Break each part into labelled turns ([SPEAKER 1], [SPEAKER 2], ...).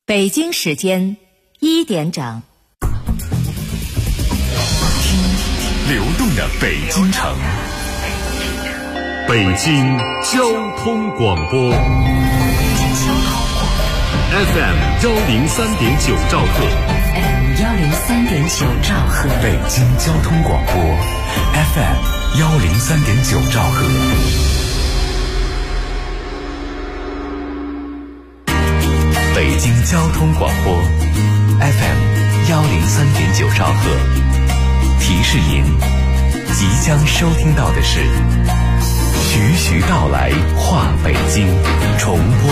[SPEAKER 1] 北京时间1点整。
[SPEAKER 2] 流动的北京城，北京交通广播 FM 103.9兆赫，
[SPEAKER 1] FM 103.9兆赫，
[SPEAKER 2] 北京交通广播 FM 103.9兆赫。北京交通广播 FM 103.9兆赫，提示您即将收听到的是徐徐道来话北京重播。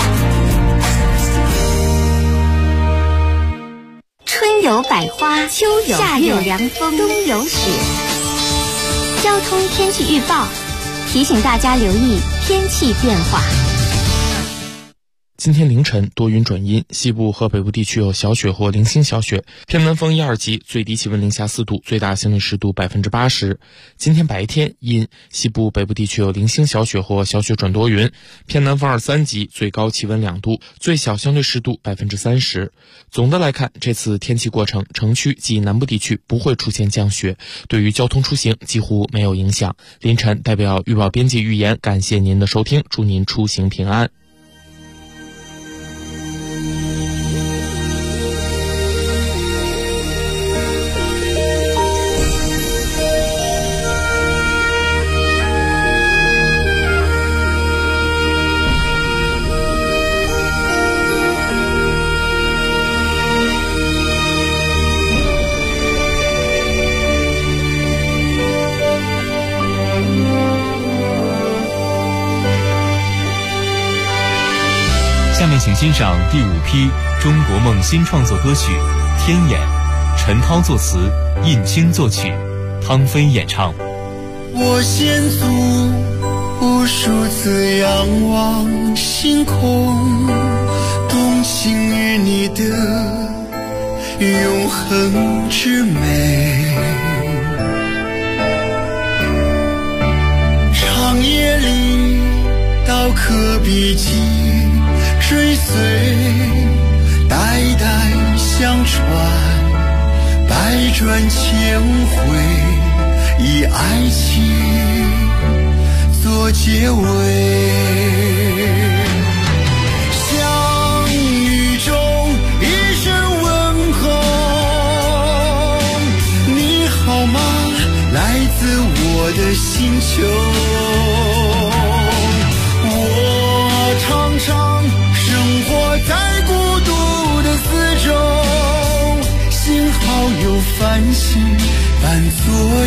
[SPEAKER 3] 春有百花，秋有夏有凉风，冬有雪。交通天气预报提醒大家留意天气变化。
[SPEAKER 4] 今天凌晨多云转阴，西部和北部地区有小雪或零星小雪，偏南风1、2级，最低气温零下4度，最大相对湿度80%。今天白天阴，西部北部地区有零星小雪或小雪转多云，偏南风2、3级，最高气温2度，最小相对湿度30%。总的来看，这次天气过程，城区及南部地区不会出现降雪，对于交通出行几乎没有影响。凌晨代表预报编辑预言，感谢您的收听，祝您出行平安。
[SPEAKER 5] 下面请欣赏第5批中国梦新创作歌曲《天眼》，陈涛作词，印青作曲，汤飞演唱。
[SPEAKER 6] 我先祖无数次仰望星空，动情于你的永恒之美。长夜里刀刻笔迹追随，代代相传，百转千回，以爱情做结尾。相遇中一声问候，你好吗？来自我的星球。我常常生活在孤独的四周，幸好有繁星伴左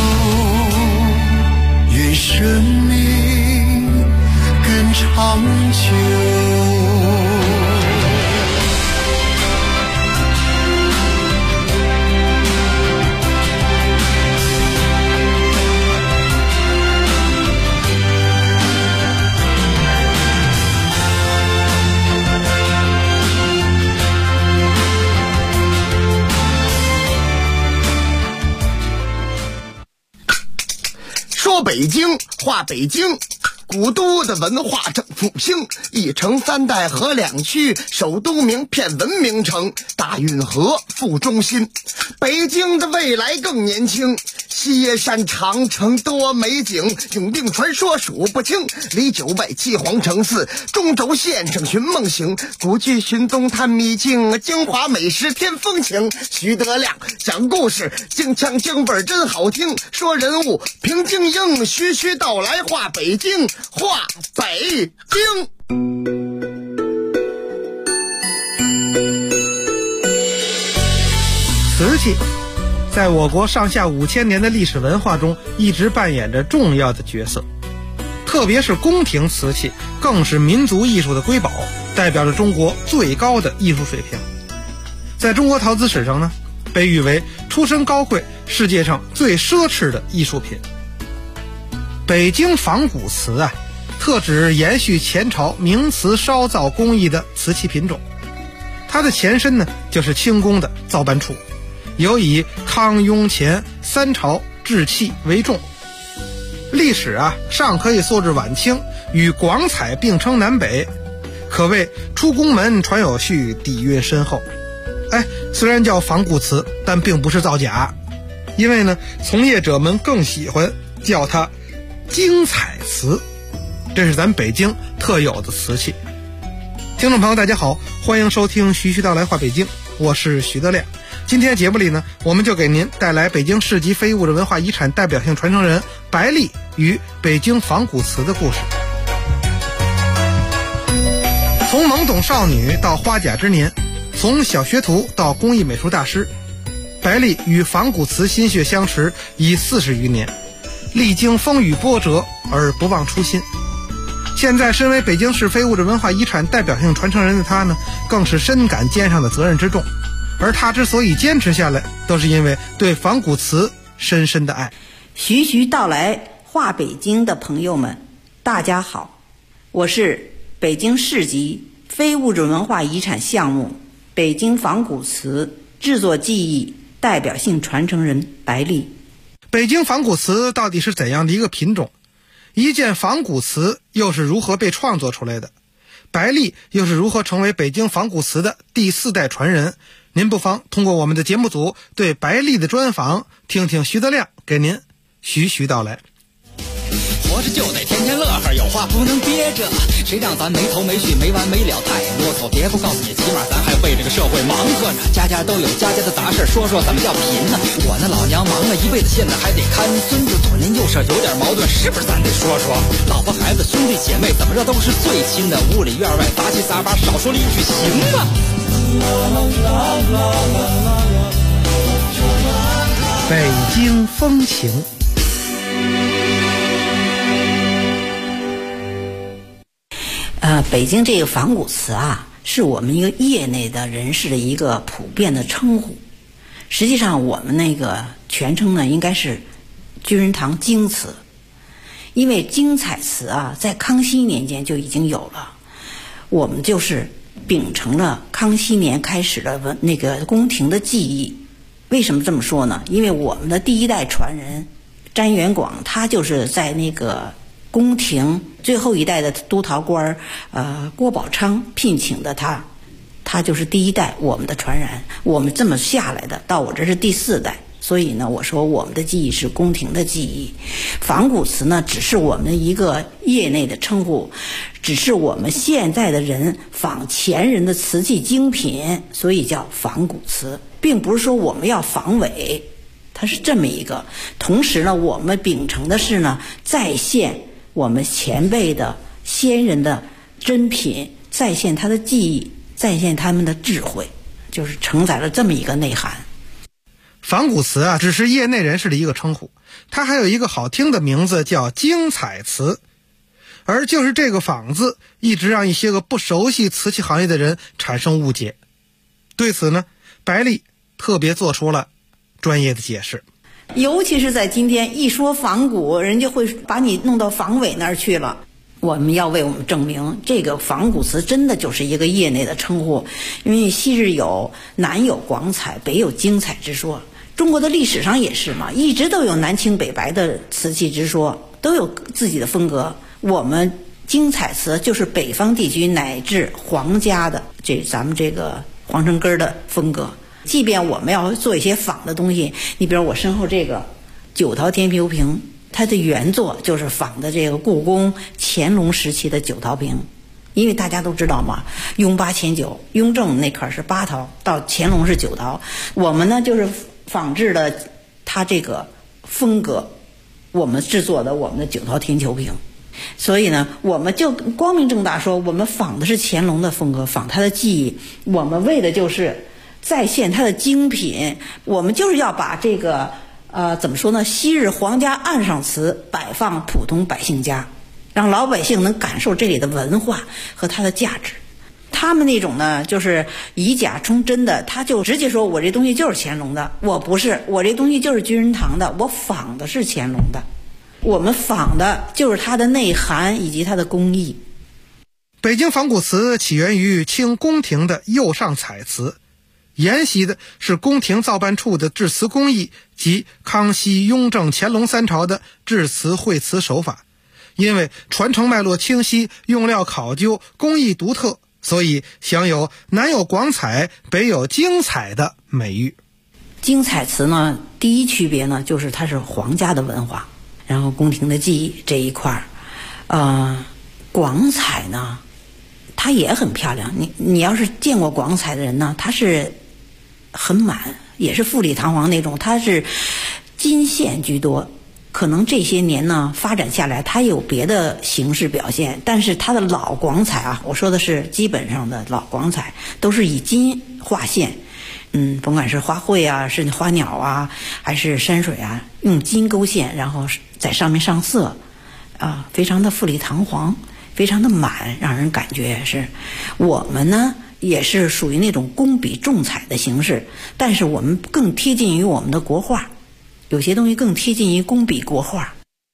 [SPEAKER 6] 右，愿生命更长久。
[SPEAKER 7] 说北京话北京，古都的文化正复兴，一城3代河2区，首都名片文明城，大运河副中心。北京的未来更年轻，西山长城多美景，永定传说数不清，离9外7皇城4，中轴线上寻梦行，古剧寻踪探秘境，京华美食添风情。徐德亮讲故事，京腔京味真好听，说人物评京英，徐徐道来话北京，话北京。
[SPEAKER 8] 瓷器在我国上下5000年的历史文化中一直扮演着重要的角色，特别是宫廷瓷器更是民族艺术的瑰宝，代表着中国最高的艺术水平。在中国陶瓷史上呢，被誉为出身高贵、世界上最奢侈的艺术品。北京仿古瓷啊，特指延续前朝明瓷烧造工艺的瓷器品种。它的前身呢，就是清宫的造办处，有以康雍乾3朝制器为重。历史啊，尚可以溯至晚清，与广彩并称南北。 可谓出宫门传有序，底蕴深厚。虽然叫仿古瓷，但并不是造假，因为呢，从业者们更喜欢叫它精彩瓷，这是咱北京特有的瓷器。听众朋友大家好，欢迎收听徐徐道来话北京，我是徐德亮。今天节目里呢，我们就给您带来北京市级非物质文化遗产代表性传承人白丽与北京仿古瓷的故事。从懵懂少女到花甲之年，从小学徒到工艺美术大师，白丽与仿古瓷心血相持已40余年，历经风雨波折而不忘初心。现在身为北京市非物质文化遗产代表性传承人的他呢，更是深感肩上的责任之重。而他之所以坚持下来，都是因为对仿古瓷深深的爱。
[SPEAKER 9] 徐徐道来话北京的朋友们，大家好，我是北京市级非物质文化遗产项目北京仿古瓷制作技艺代表性传承人白丽。
[SPEAKER 8] 北京仿古瓷到底是怎样的一个品种？一件仿古瓷又是如何被创作出来的？白丽又是如何成为北京仿古瓷的第4代传人？您不妨通过我们的节目组对白丽的专访，听听徐德亮给您徐徐道来。
[SPEAKER 10] 活着就得天天乐呵，有话不能憋着，谁让咱没头没绪没完没了太啰嗦。别不告诉你，起码咱还为这个社会忙活呢。家家都有家家的杂事，说说怎么叫贫呢？我那老娘忙了一辈子，现在还得看孙子，左邻右舍有点矛盾，是不是咱得说说？老婆孩子兄弟姐妹怎么着都是最亲的，屋里院外杂七杂八，少说了一句行吗？
[SPEAKER 8] 北京风情。
[SPEAKER 9] 北京这个仿古瓷啊，是我们一个业内的人士的一个普遍的称呼。实际上我们那个全称呢，应该是居仁堂精瓷，因为精彩瓷啊，在康熙年间就已经有了。我们就是秉承了康熙年开始的那个宫廷的技艺。为什么这么说呢？因为我们的第1代传人詹元广，他就是在那个宫廷最后一代的督陶官郭宝昌聘请的他就是第1代我们的传人，我们这么下来的，到我这是第4代。所以呢，我说我们的技艺是宫廷的技艺，仿古瓷呢只是我们一个业内的称呼，只是我们现在的人仿前人的瓷器精品，所以叫仿古瓷，并不是说我们要仿伪，它是这么一个。同时呢，我们秉承的是呢，再现我们前辈的先人的珍品，再现他的技艺，再现他们的智慧，就是承载了这么一个内涵。
[SPEAKER 8] 仿古瓷啊，只是业内人士的一个称呼，它还有一个好听的名字叫精彩瓷。而就是这个仿字，一直让一些个不熟悉瓷器行业的人产生误解。对此呢，白丽特别做出了专业的解释。
[SPEAKER 9] 尤其是在今天一说仿古，人家会把你弄到仿伪那儿去了。我们要为我们证明，这个仿古瓷真的就是一个业内的称呼，因为昔日有南有广彩，北有精彩之说。中国的历史上也是嘛，一直都有南清北白的瓷器之说，都有自己的风格。我们精彩瓷就是北方地区乃至皇家的咱们这个皇城根的风格。即便我们要做一些仿的东西，你比如我身后这个九陶天球瓶，它的原作就是仿的这个故宫乾隆时期的九陶瓶。因为大家都知道嘛，雍八乾九，雍正那块是8陶，到乾隆是9陶。我们呢就是仿制了它这个风格，我们制作的我们的九陶天球瓶。所以呢，我们就光明正大说，我们仿的是乾隆的风格，仿他的技艺，我们为的就是再现他的精品。我们就是要把这个怎么说呢，昔日皇家岸上瓷摆放普通百姓家，让老百姓能感受这里的文化和它的价值。他们那种呢，就是以假充真的，他就直接说我这东西就是乾隆的，我不是，我这东西就是居仁堂的，我仿的是乾隆的，我们仿的就是它的内涵以及它的工艺。
[SPEAKER 8] 北京仿古瓷起源于清宫廷的釉上彩瓷，沿袭的是宫廷造办处的制瓷工艺及康熙、雍正、乾隆3朝的制瓷绘瓷手法， 因为传承脉络清晰，用料考究，工艺独特，所以享有南有广彩，北有精彩的美誉。
[SPEAKER 9] 精彩词呢，第一区别呢，就是它是皇家的文化，然后宫廷的技艺这一块广彩呢，它也很漂亮。你要是见过广彩的人呢，它是很满，也是富丽堂皇那种，它是金线居多。可能这些年呢发展下来，它有别的形式表现，但是它的老广彩啊，我说的是基本上的老广彩，都是以金画线。甭管是花卉啊，是花鸟啊，还是山水啊，用金勾线，然后在上面上色，非常的富丽堂皇，非常的满，让人感觉是。我们呢也是属于那种工笔重彩的形式，但是我们更贴近于我们的国画，有些东西更贴近于工笔国画。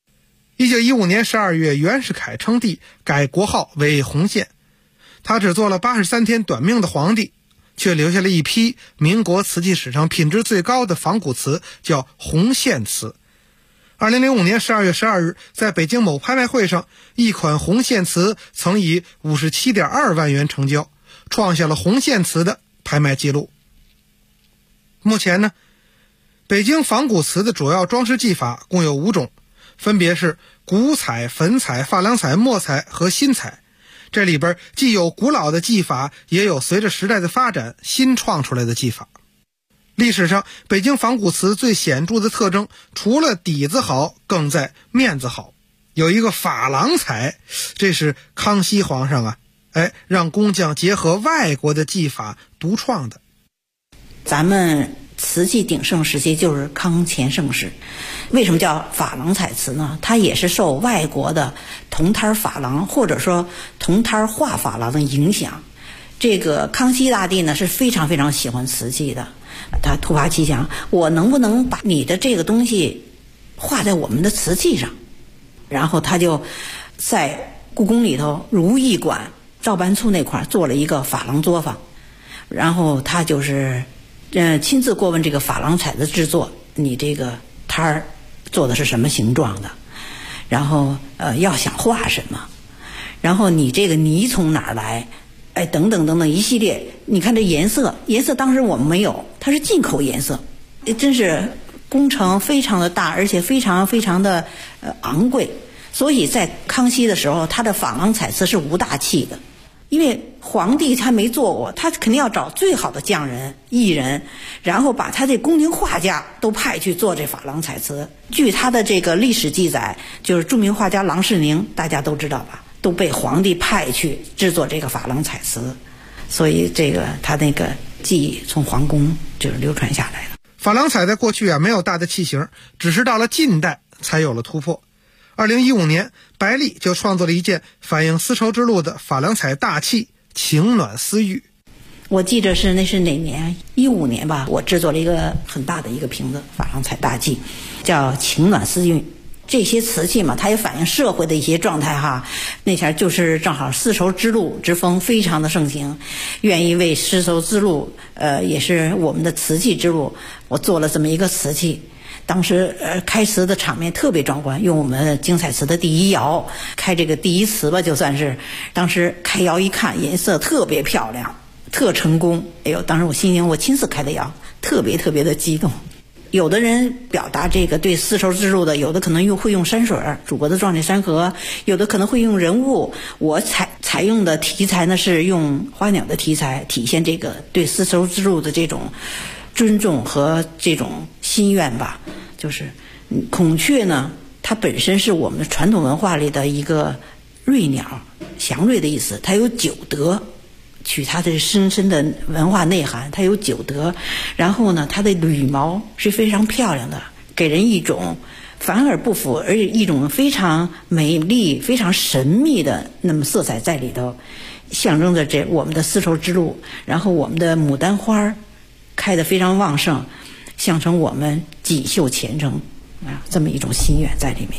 [SPEAKER 8] 1915年12月，袁世凯称帝，改国号为洪宪。他只做了83天短命的皇帝，却留下了一批民国瓷器史上品质最高的仿古瓷，叫洪宪瓷。2005年12月12日，在北京某拍卖会上，一款洪宪瓷曾以 57.2 万元成交，创下了洪宪瓷的拍卖记录。目前呢，北京仿古瓷的主要装饰技法共有5种，分别是古彩、粉彩、珐琅彩、墨彩和新彩。这里边既有古老的技法，也有随着时代的发展新创出来的技法。历史上北京仿古瓷最显著的特征，除了底子好，更在面子好。有一个珐琅彩，这是康熙皇上让工匠结合外国的技法独创的。
[SPEAKER 9] 咱们瓷器鼎盛时期就是康乾盛世。为什么叫珐琅彩瓷呢？它也是受外国的铜胎珐琅或者说铜胎画珐琅的影响。这个康熙大帝呢是非常非常喜欢瓷器的，他突发奇想，我能不能把你的这个东西画在我们的瓷器上？然后他就在故宫里头如意馆照办处那块做了一个珐琅作坊，然后他就是亲自过问这个珐琅彩的制作，你这个摊儿做的是什么形状的，然后要想画什么，然后你这个泥从哪儿来，等等等等一系列。你看这颜色当时我们没有，它是进口颜色，真是工程非常的大，而且非常非常的昂贵。所以在康熙的时候，他的珐琅彩瓷是无大器的，因为皇帝他没做过，他肯定要找最好的匠人艺人，然后把他这宫廷画家都派去做这珐琅彩瓷。据他的这个历史记载，就是著名画家郎世宁，大家都知道吧，都被皇帝派去制作这个珐琅彩瓷，所以这个他那个技艺从皇宫就是流传下来的。
[SPEAKER 8] 珐琅彩在过去没有大的器型，只是到了近代才有了突破。2015年，白丽就创作了一件反映丝绸之路的珐琅彩大器情暖丝玉。
[SPEAKER 9] 我记着那是哪年，15年吧，我制作了一个很大的一个瓶子珐琅彩大器，叫情暖丝玉。这些瓷器嘛，它也反映社会的一些状态哈。那前就是正好丝绸之路之风非常的盛行，愿意为丝绸之路也是我们的瓷器之路，我做了这么一个瓷器。当时开瓷的场面特别壮观，用我们精彩瓷的第一窑开这个第一瓷吧，就算是当时开窑一看，颜色特别漂亮，特成功。当时我心情，我亲自开的窑，特别特别的激动。有的人表达这个对丝绸之路的，有的可能会用山水，祖国的壮丽山河，有的可能会用人物。我采用的题材呢是用花鸟的题材，体现这个对丝绸之路的这种尊重和这种心愿吧。就是孔雀呢，它本身是我们传统文化里的一个瑞鸟，祥瑞的意思，它有九德，取它的深深的文化内涵，它有九德。然后呢，它的羽毛是非常漂亮的，给人一种反而不符，而且一种非常美丽非常神秘的那么色彩在里头，象征着这我们的丝绸之路。然后我们的牡丹花开得非常旺盛，象征我们锦绣前程这么一种心愿在里面。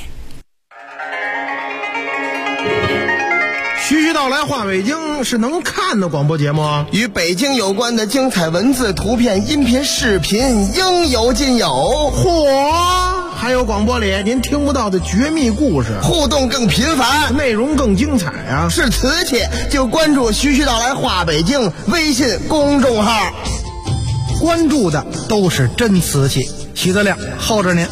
[SPEAKER 11] 徐徐道来话北京是能看的广播节目，
[SPEAKER 7] 与北京有关的精彩文字、图片、音频、视频应有尽有。
[SPEAKER 11] 嚯！ 还有广播里您听不到的绝密故事，
[SPEAKER 7] 互动更频繁，
[SPEAKER 11] 内容更精彩啊！
[SPEAKER 7] 是瓷器就关注徐徐道来话北京微信公众号，
[SPEAKER 8] 关注的都是真瓷器。徐德亮候着您。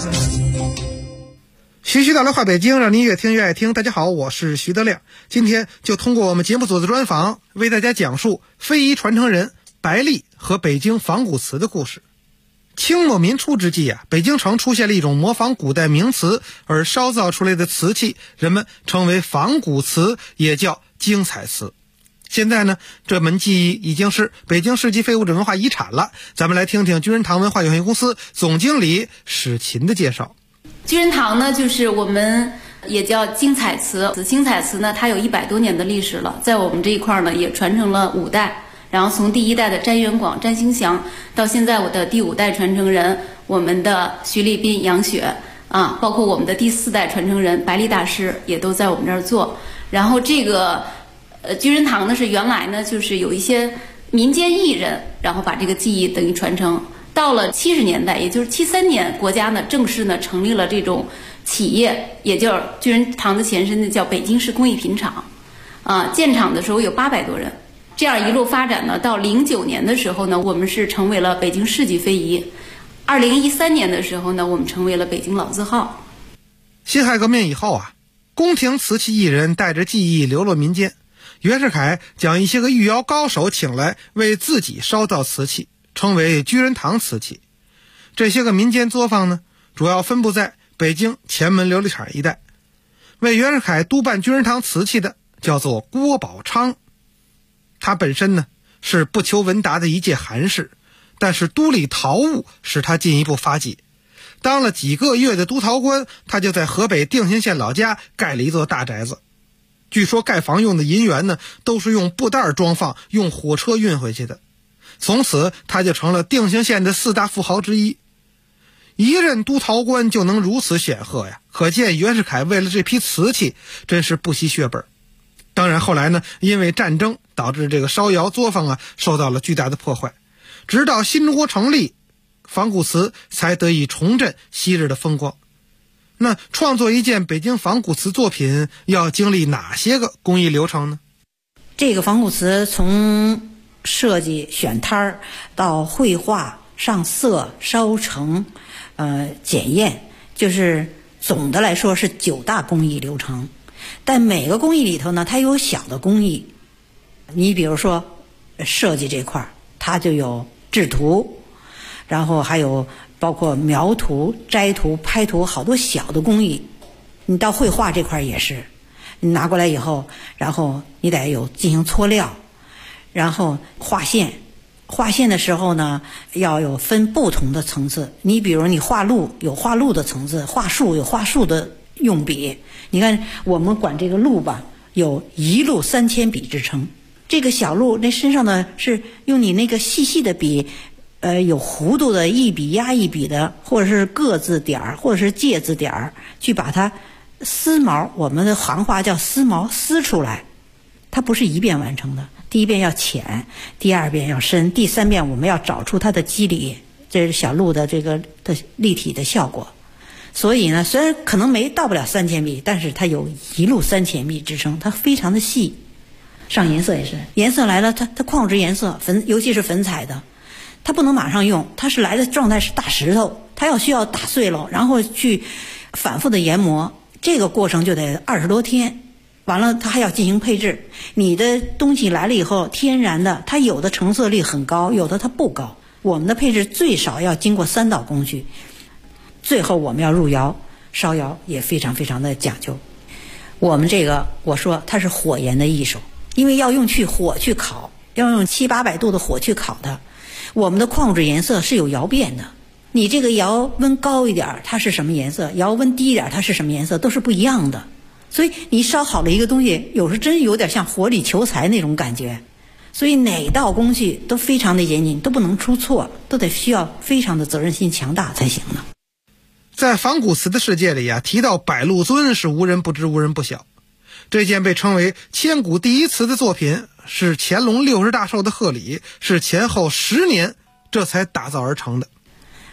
[SPEAKER 8] 徐徐道来话北京，让您越听越爱听。大家好，我是徐德亮，今天就通过我们节目组的专访，为大家讲述非遗传承人白丽和北京仿古瓷的故事。清末民初之际北京城出现了一种模仿古代名瓷而烧造出来的瓷器，人们称为仿古瓷，也叫精彩瓷。现在呢，这门技艺已经是北京市级非物质文化遗产了。咱们来听听居仁堂文化有限公司总经理史琴的介绍。
[SPEAKER 12] 居仁堂呢，就是我们也叫精彩瓷。精彩瓷呢，它有100多年的历史了，在我们这一块呢，也传承了5代。然后从第1代的詹元广、詹兴祥，到现在我的第5代传承人我们的徐立斌、杨雪包括我们的第4代传承人白丽大师也都在我们这儿做。然后这个居仁堂呢，是原来呢就是有一些民间艺人，然后把这个技艺等于传承。到了70年代，也就是73年，国家呢正式呢成立了这种企业，也就是居仁堂的前身呢叫北京市工艺品厂建厂的时候有800多人。这样一路发展呢，到09年的时候呢，我们是成为了北京市级非遗。2013年的时候呢，我们成为了北京老字号。
[SPEAKER 8] 辛亥革命以后宫廷瓷器艺人带着技艺流落民间。袁世凯将一些个御窑高手请来为自己烧造瓷器，称为居仁堂瓷器。这些个民间作坊呢，主要分布在北京前门琉璃厂一带。为袁世凯督办居仁堂瓷器的叫做郭宝昌。他本身呢是不求闻达的一介寒士，但是督理陶务使他进一步发迹。当了几个月的督陶官，他就在河北定兴县老家盖了一座大宅子。据说盖房用的银元呢，都是用布袋装放，用火车运回去的。从此他就成了定兴县的4大富豪之一。一任督陶官就能如此显赫呀，可见袁世凯为了这批瓷器真是不惜血本。当然后来呢，因为战争导致这个烧窑作坊受到了巨大的破坏，直到新中国成立，仿古瓷才得以重振昔日的风光。那创作一件北京仿古瓷作品要经历哪些个工艺流程呢？
[SPEAKER 9] 这个仿古瓷从设计选摊儿到绘画、上色、烧成、检验，就是总的来说是9大工艺流程。但每个工艺里头呢，它有小的工艺。你比如说设计这块，它就有制图，然后还有包括描图、摘图、拍图，好多小的工艺。你到绘画这块也是，你拿过来以后，然后你得有进行搓料，然后画线。画线的时候呢，要有分不同的层次。你比如你画鹿有画鹿的层次，画树有画树的用笔。你看我们管这个鹿吧，有1鹿3000笔之称。这个小鹿那身上呢，是用你那个细细的笔，有弧度的，一笔压一笔的，或者是个字点儿，或者是介字点儿，去把它丝毛，我们的行话叫丝毛，撕出来。它不是一遍完成的，第1遍要浅，第2遍要深，第3遍我们要找出它的肌理，这是小鹿的这个的立体的效果。所以呢，虽然可能到不了3000笔，但是它有1鹿3000笔之称，它非常的细。上颜色也是，颜色来了，它矿物质颜色，尤其是粉彩的，它不能马上用，它是来的状态是大石头，它需要打碎了，然后去反复的研磨，这个过程就得20多天。完了，它还要进行配置。你的东西来了以后，天然的，它有的成色率很高，有的它不高。我们的配置最少要经过3道工序。最后我们要入窑烧窑，也非常非常的讲究。我们这个我说它是火研的艺术，因为要用火去烤，要用700-800度的火去烤的。我们的矿物质颜色是有窑变的，你这个窑温高一点它是什么颜色，窑温低一点它是什么颜色，都是不一样的。所以你烧好了一个东西，有时真有点像火里求财那种感觉。所以哪道工序都非常的严谨，都不能出错，都得需要非常的责任心强大才行呢。
[SPEAKER 8] 在仿古瓷的世界里提到百鹿尊是无人不知无人不晓。这件被称为千古第一瓷的作品是乾隆60大寿的贺礼，是前后10年这才打造而成的。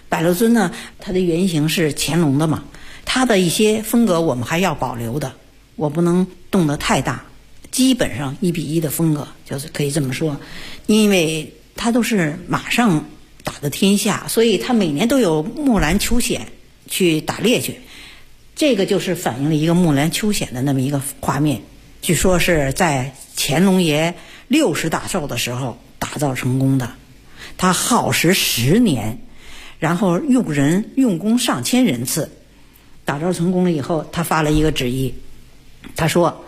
[SPEAKER 9] 百鹿尊呢，它的原型是乾隆的嘛，它的一些风格我们还要保留的，我不能动得太大，基本上1:1的风格，就是可以这么说。因为它都是马上打的天下，所以它每年都有木兰秋显去打猎去，这个就是反映了一个木兰秋显的那么一个画面。据说是在乾隆爷60大寿的时候打造成功的，他耗时10年，然后用工上千人次，打造成功了以后，他发了一个旨意，他说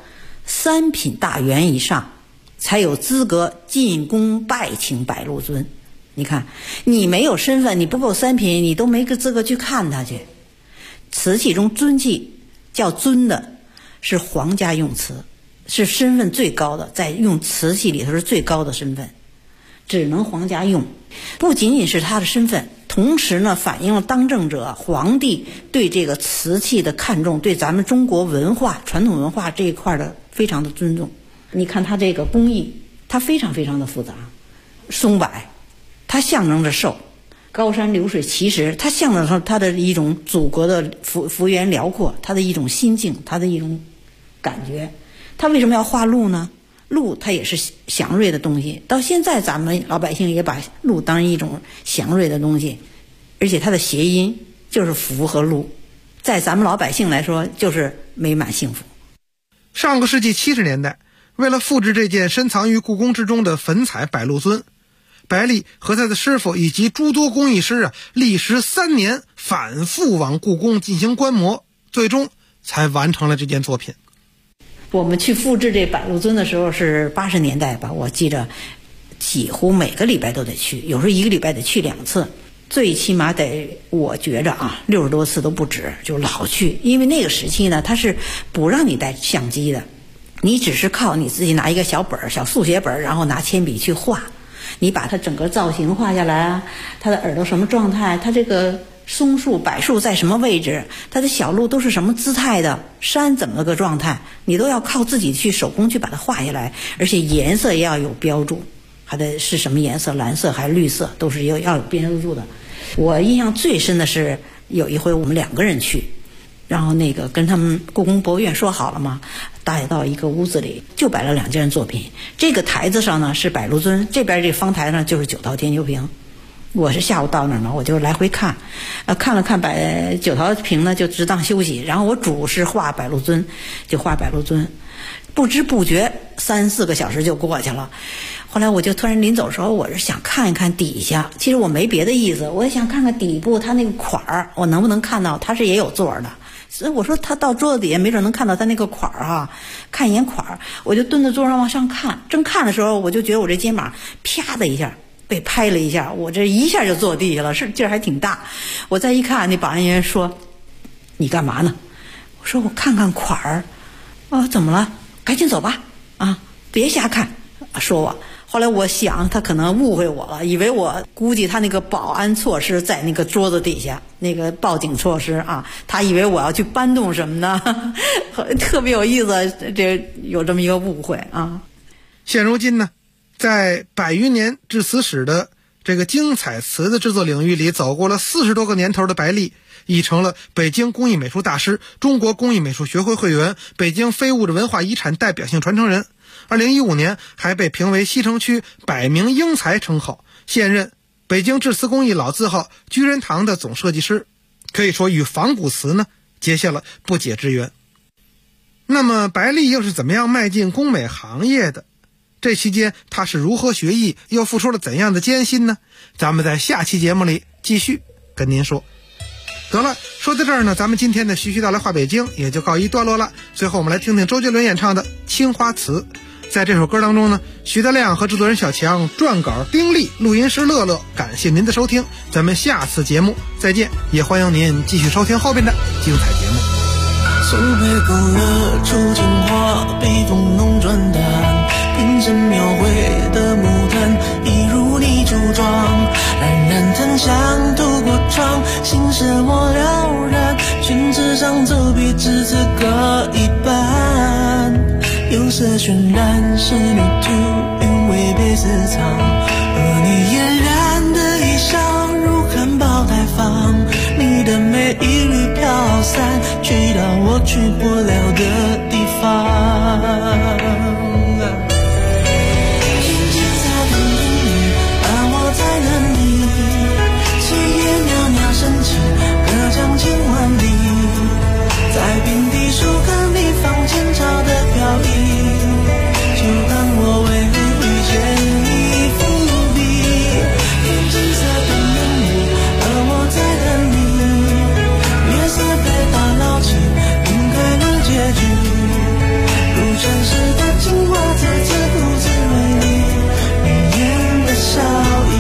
[SPEAKER 9] 3品大员以上才有资格进宫拜请百鹿尊。你看，你没有身份，你不够3品，你都没个资格去看他去。瓷器中尊器叫尊的是皇家用瓷，是身份最高的，在用瓷器里头是最高的身份，只能皇家用。不仅仅是他的身份，同时呢反映了当政者皇帝对这个瓷器的看重，对咱们中国文化传统文化这一块的非常的尊重。你看它这个工艺，它非常非常的复杂。松柏它象征着寿，高山流水其实它象征着它的一种祖国的幅员辽阔，它的一种心境，它的一种感觉。它为什么要画鹿呢？鹿它也是祥瑞的东西，到现在咱们老百姓也把鹿当一种祥瑞的东西，而且它的谐音就是福和禄，在咱们老百姓来说就是美满幸福。
[SPEAKER 8] 上个世纪70年代，为了复制这件深藏于故宫之中的粉彩百鹿尊，白丽和他的师傅以及诸多工艺师历时3年反复往故宫进行观摩，最终才完成了这件作品。
[SPEAKER 9] 我们去复制这百鹿尊的时候是80年代吧，我记着几乎每个礼拜都得去，有时候1个礼拜得去2次，最起码得我觉着60多次都不止，就老去。因为那个时期呢，它是不让你带相机的，你只是靠你自己拿一个小本小速写本，然后拿铅笔去画，你把它整个造型画下来啊，它的耳朵什么状态，它这个松树柏树在什么位置，它的小鹿都是什么姿态的，山怎么个状态，你都要靠自己去手工去把它画下来，而且颜色也要有标注，还得是什么颜色，蓝色还是绿色，都是要有标注的。我印象最深的是有一回我们2个人去，然后那个跟他们故宫博物院说好了嘛，带到一个屋子里就摆了2件作品，这个台子上呢是百鹿尊，这边这方台上就是9套天球瓶。我是下午到那儿嘛，我就来回看，看了看9套瓶呢，就只当休息。然后我主是画百鹿尊，就画百鹿尊，不知不觉3、4个小时就过去了。后来我就突然临走的时候，我是想看一看底下，其实我没别的意思，我想看看底部它那个款儿，我能不能看到它是也有座的。所以我说他到桌子底下没准能看到他那个款儿看一眼款儿，我就蹲在桌上往上看。正看的时候，我就觉得我这肩膀啪的一下被拍了一下，我这一下就坐地下了，是劲儿还挺大。我再一看，那保安员说：“你干嘛呢？”我说：“我看看款儿。”怎么了？赶紧走吧，别瞎看。说我。后来我想，他可能误会我了，以为我估计他那个保安措施在那个桌子底下，那个报警措施他以为我要去搬动什么呢？特别有意思，这有这么一个误会
[SPEAKER 8] 现如今呢，在100余年制瓷史的这个精彩瓷的制作领域里走过了40多个年头的白丽，已成了北京工艺美术大师、中国工艺美术学会会员、北京非物质文化遗产代表性传承人。2015年还被评为西城区100名英才称号，现任北京制瓷工艺老字号居仁堂的总设计师，可以说与仿古瓷呢结下了不解之缘。那么白丽又是怎么样迈进工美行业的？这期间他是如何学艺，又付出了怎样的艰辛呢？咱们在下期节目里继续跟您说。得了，说到这儿呢，咱们今天的徐徐道来话北京也就告一段落了。最后我们来听听周杰伦演唱的《青花瓷》。在这首歌当中呢，徐德亮和制作人小强，撰稿丁力，录音师乐乐，感谢您的收听，咱们下次节目再见，也欢迎您继续收听后边的精彩节目。
[SPEAKER 13] 松柏勾勒出青花，被风弄转淡，瓶身描绘的牡丹，一如你初妆，冉冉檀香透过窗，心事莫了然，宣纸上走笔只字各一半。釉色渲染是泥土，韵味被私藏，而你嫣然的衣裳如含苞待放， 去不了的地方。静静在等你，而我在等你。细叶袅袅升起，隔江千万里，在平地树根里放前朝的飘逸，就当我为遇见你伏笔。天金色等你，而我在等你。月色被打捞起，晕开了结局。如城市的青蛙在自顾自为你眉眼的笑意。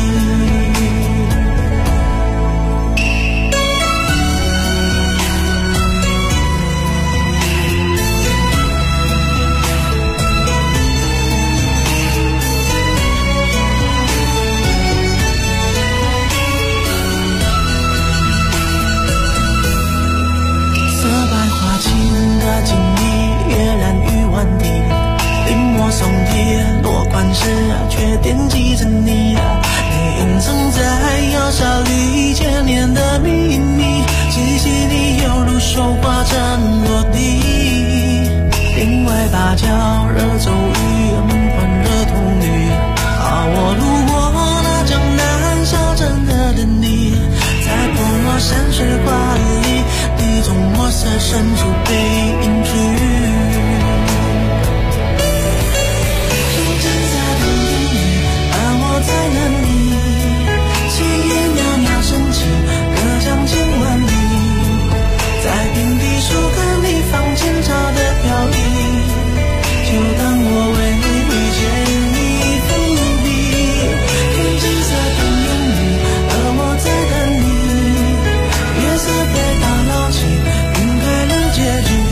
[SPEAKER 13] 情意跃然于万地，临摹松铁落款时却惦记着你，你隐藏在窑烧里千年的秘密，细细地犹如手花针落地，另外芭蕉惹骤雨，欢热童女，我路过那江南小镇的等你，在破落山水画里，地中墨色深处被隐去。静静在等你，而我在等你。细叶袅袅升起，隔江千万里，在平地树根里放前朝的飘逸，就当我为遇见你伏笔。天金色等你，而我在等你。月色被打捞起，晕开了结局。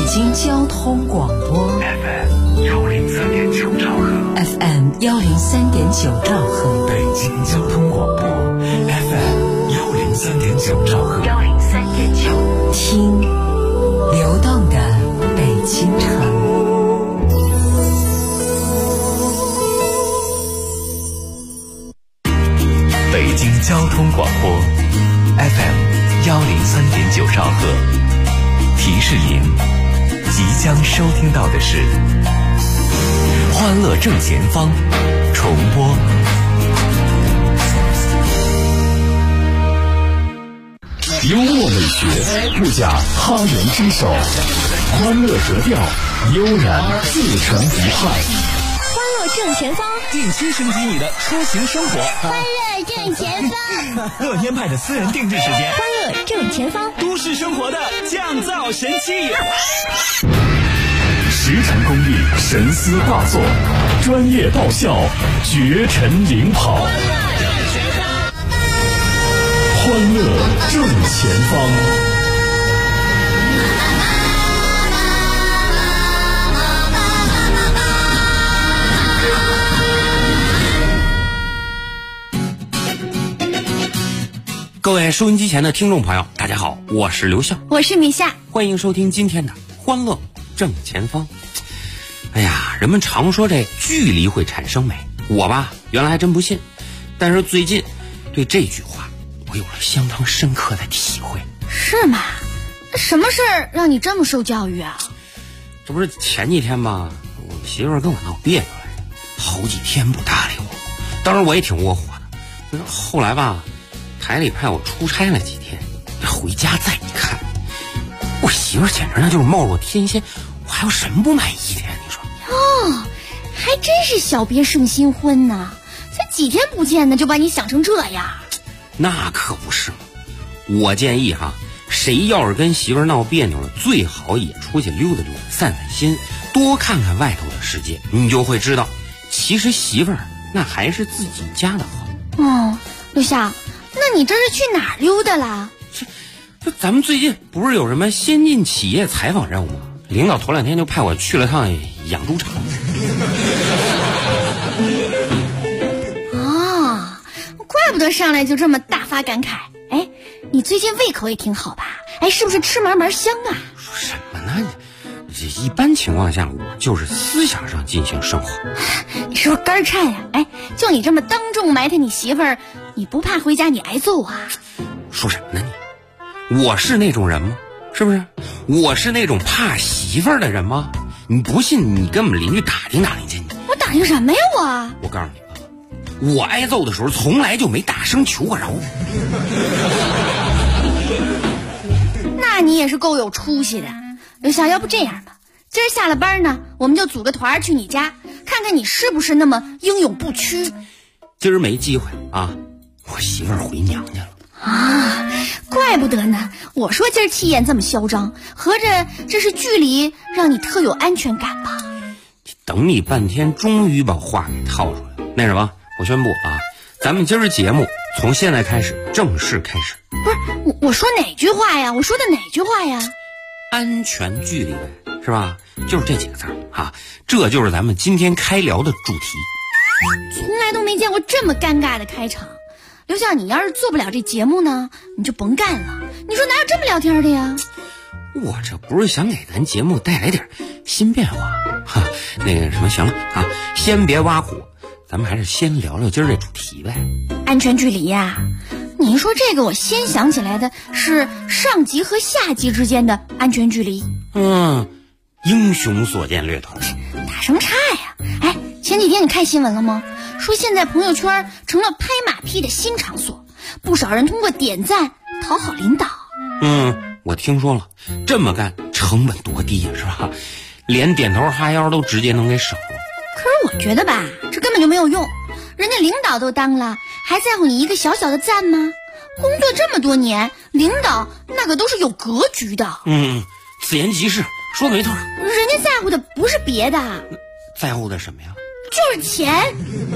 [SPEAKER 1] 京交通广播
[SPEAKER 2] FM 103.9兆赫
[SPEAKER 1] FM 103.9兆赫，
[SPEAKER 2] 北京交通广播 FM 103.9兆赫
[SPEAKER 1] 103.9，听流动的北京城。
[SPEAKER 2] 北京交通广播 FM 103.9兆赫，提示您即将收听到的是欢乐正前方重播。
[SPEAKER 14] 幽默美学不假他人之手，欢乐格调悠然自成一派。
[SPEAKER 3] 欢乐正前方，
[SPEAKER 5] 定期升级你的出行生活。
[SPEAKER 3] 欢乐正前方，
[SPEAKER 5] 乐天派的私人定制时间。
[SPEAKER 3] 欢乐正前方，
[SPEAKER 5] 都市生活的降噪神器。
[SPEAKER 14] 石城工艺神思大作，专业爆笑，绝尘领跑。欢乐正前方。
[SPEAKER 15] 各位收音机前的听众朋友，大家好，我是刘笑，
[SPEAKER 3] 我是米夏，
[SPEAKER 15] 欢迎收听今天的欢乐正前方。哎呀，人们常说这距离会产生美，我吧原来还真不信，但是最近对这句话我有了相当深刻的体会。
[SPEAKER 3] 是吗？什么事儿让你这么受教育啊？
[SPEAKER 15] 这不是前几天吧，我媳妇儿跟我闹别扭来着，好几天不搭理我，当时我也挺窝火的。后来吧，台里派我出差了几天，回家再一看，我媳妇儿简直那就是貌若天仙，我还有什么不满意的呀？你说？
[SPEAKER 3] 哦，还真是小别胜新婚呢，才几天不见呢，就把你想成这样。
[SPEAKER 15] 那可不是嘛，我建议哈，谁要是跟媳妇儿闹别扭了，最好也出去溜达溜达，散散心，多看看外头的世界，你就会知道，其实媳妇儿那还是自己家的好。
[SPEAKER 3] 哦，刘夏，那你这是去哪儿溜达啦？
[SPEAKER 15] 这咱们最近不是有什么先进企业采访任务吗？领导头2天就派我去了趟养猪场。
[SPEAKER 3] 啊，怪不得上来就这么大发感慨。哎，你最近胃口也挺好吧？哎，是不是吃嘛香啊？
[SPEAKER 15] 说什么呢？一般情况下，我就是思想上进行升华。
[SPEAKER 3] 你是不是肝颤呀？哎，就你这么当众埋汰你媳妇儿，你不怕回家你挨揍啊？
[SPEAKER 15] 说什么呢你？我是那种人吗？是不是？我是那种怕媳妇儿的人吗？你不信，你跟我们邻居打听打听去。
[SPEAKER 3] 我打听什么呀我？
[SPEAKER 15] 我告诉你啊，我挨揍的时候从来就没大声求过饶。
[SPEAKER 3] 那你也是够有出息的。刘翔，要不这样吧，今儿下了班呢，我们就组个团去你家，看看你是不是那么英勇不屈。
[SPEAKER 15] 今儿没机会啊，我媳妇儿回娘家了。
[SPEAKER 3] 啊，怪不得呢！我说今儿气焰这么嚣张，合着这是距离让你特有安全感吧？
[SPEAKER 15] 等你半天，终于把话给套出来了。那什么，我宣布啊，咱们今儿节目从现在开始正式开始。
[SPEAKER 3] 不是我说哪句话呀？我说的哪句话呀？
[SPEAKER 15] 安全距离呗，是吧？就是这几个字啊，这就是咱们今天开聊的主题。
[SPEAKER 3] 从来都没见过这么尴尬的开场。刘笑，你要是做不了这节目呢，你就甭干了。你说哪有这么聊天的呀？
[SPEAKER 15] 我这不是想给咱节目带来点新变化哈？那个什么，行了啊，先别挖苦，咱们还是先聊聊今儿这主题呗。
[SPEAKER 3] 安全距离呀，你说这个，我先想起来的是上级和下级之间的安全距离。
[SPEAKER 15] 英雄所见略同。
[SPEAKER 3] 打什么岔呀？哎，前几天你看新闻了吗？说现在朋友圈成了拍马屁的新场所，不少人通过点赞讨好领导。
[SPEAKER 15] 我听说了，这么干成本多低呀，是吧？连点头哈腰都直接能给省了。
[SPEAKER 3] 可是我觉得吧，这根本就没有用，人家领导都当了，还在乎你一个小小的赞吗？工作这么多年，领导那个都是有格局的。
[SPEAKER 15] 此言极是，说的没错。
[SPEAKER 3] 人家在乎的不是别的，
[SPEAKER 15] 在乎的什么呀？
[SPEAKER 3] 就是钱。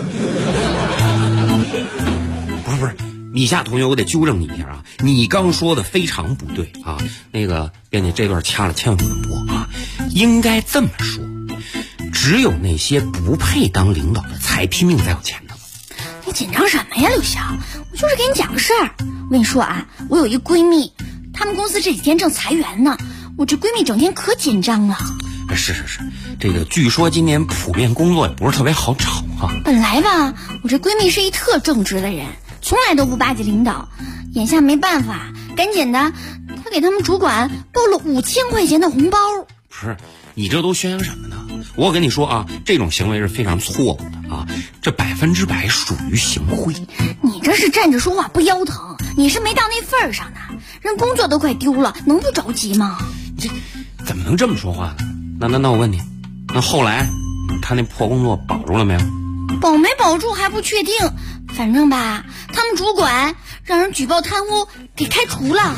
[SPEAKER 15] 不是，米夏同学，我得纠正你一下啊！你刚说的非常不对啊！那个编辑这段掐了，千万不能播啊！ 应该这么说，只有那些不配当领导的才拼命在有钱的。
[SPEAKER 3] 你紧张什么呀，刘晓？我就是给你讲个事儿。我跟你说啊，我有一闺蜜，他们公司这几天正裁员呢，我这闺蜜整天可紧张了。
[SPEAKER 15] 是，这个据说今年普遍工作也不是特别好找啊。
[SPEAKER 3] 本来吧，我这闺蜜是一特正直的人，从来都不巴结领导。眼下没办法，赶紧的，她给他们主管包了5000块钱的红包。
[SPEAKER 15] 不是，你这都宣扬什么呢？我跟你说啊，这种行为是非常错误的啊，这100%属于行贿。
[SPEAKER 3] 你这是站着说话不腰疼，你是没到那份儿上呢。人工作都快丢了，能不着急吗？
[SPEAKER 15] 这怎么能这么说话呢？那我问你，那后来他那破工作保住了没有？
[SPEAKER 3] 保没保住还不确定，反正吧，他们主管让人举报贪污给开除了。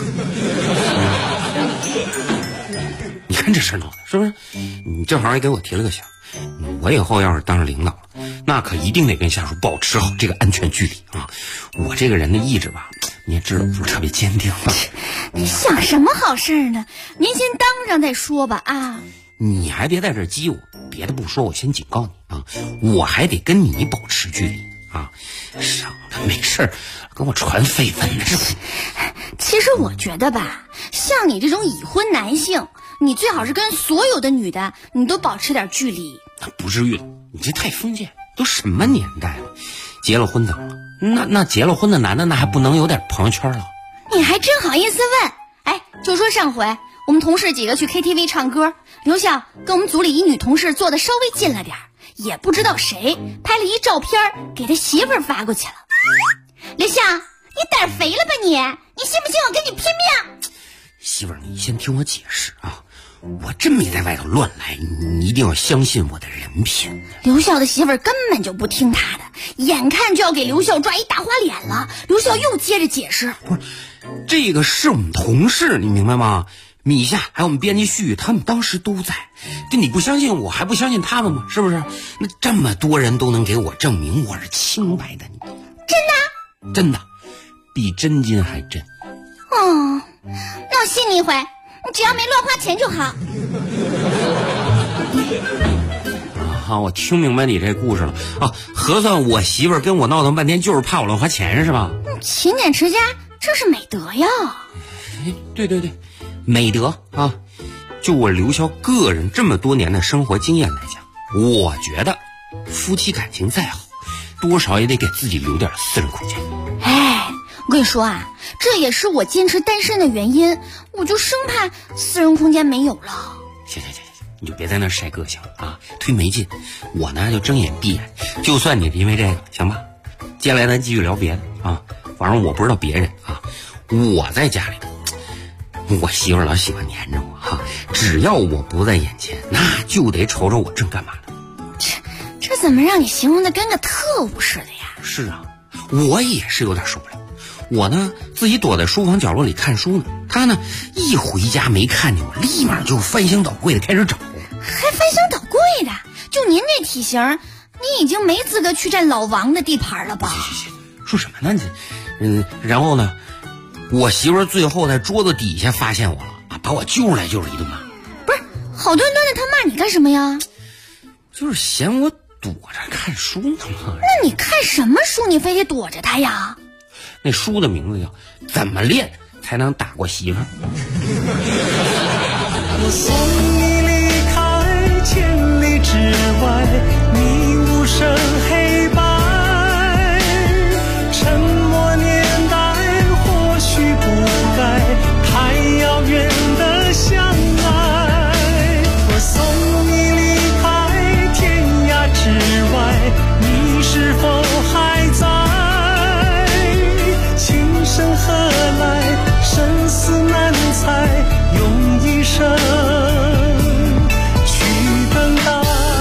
[SPEAKER 15] 你看这事闹的，是不是？你正好也给我提了个醒，我以后要是当上领导了，那可一定得跟下属保持好这个安全距离啊！我这个人的意志吧，你也知道不是特别坚定吧？
[SPEAKER 3] 你想什么好事呢？您先当上再说吧啊！
[SPEAKER 15] 你还别在这激我，别的不说，我先警告你啊，我还得跟你保持距离啊，省得没事跟我传绯闻呢。
[SPEAKER 3] 其实我觉得吧，像你这种已婚男性，你最好是跟所有的女的你都保持点距离。
[SPEAKER 15] 不至于，你这太封建，都什么年代了？结了婚怎么了？那结了婚的男的那还不能有点朋友圈了？
[SPEAKER 3] 你还真好意思问？哎，就说上回我们同事几个去 KTV 唱歌，刘笑跟我们组里一女同事坐的稍微近了点，也不知道谁拍了一照片给他媳妇儿发过去了。刘笑，你胆肥了吧你？你信不信我跟你拼命？
[SPEAKER 15] 媳妇儿，你先听我解释啊，我真没在外头乱来，你一定要相信我的人品。
[SPEAKER 3] 刘笑的媳妇儿根本就不听他的，眼看就要给刘笑抓一大花脸了。刘笑又接着解释，
[SPEAKER 15] 不是，这个是我们同事，你明白吗？米夏还有我们编辑旭他们当时都在，这你不相信我还不相信他们吗？是不是？那这么多人都能给我证明我是清白的，你
[SPEAKER 3] 真的？
[SPEAKER 15] 真的，比真金还真。
[SPEAKER 3] 哦，那我信你一回，你只要没乱花钱就好。
[SPEAKER 15] 啊，我听明白你这故事了啊！核算我媳妇儿跟我闹腾半天，就是怕我乱花钱是吧？
[SPEAKER 3] 勤俭持家，这是美德呀。
[SPEAKER 15] 对，美德啊！就我刘潇个人这么多年的生活经验来讲，我觉得夫妻感情再好，多少也得给自己留点私人空间。
[SPEAKER 3] 哎，我跟你说啊，这也是我坚持单身的原因，我就生怕私人空间没有了。
[SPEAKER 15] 行，你就别在那晒个性啊，忒没劲。我呢就睁眼闭眼，就算你是因为这个，行吧？接下来咱继续聊别的啊。反正我不知道别人啊，我在家里，我媳妇儿老喜欢黏着我哈，只要我不在眼前，那就得瞅瞅我正干嘛呢。
[SPEAKER 3] 这怎么让你形容的跟个特务似的呀？
[SPEAKER 15] 是啊，我也是有点受不了。我呢自己躲在书房角落里看书呢，他呢一回家没看见我，立马就翻箱倒柜的开始找。
[SPEAKER 3] 还翻箱倒柜的？就您这体型，你已经没资格去占老王的地盘了吧？
[SPEAKER 15] 行，说什么呢你？然后呢，我媳妇儿最后在桌子底下发现我了啊，把我揪来就是一顿骂。
[SPEAKER 3] 不是，好端端的他骂你干什么呀？
[SPEAKER 15] 就是嫌我躲着看书呢嘛。
[SPEAKER 3] 那你看什么书？你非得躲着他呀？
[SPEAKER 15] 那书的名字叫《怎么练才能打过媳妇儿》。
[SPEAKER 13] 我送你离开千里之外，你无声黑白，沉默年代或许不该太遥远的相爱。我送你离开天涯之外，你是否还在？情深何来，生死难猜，用一生去等待。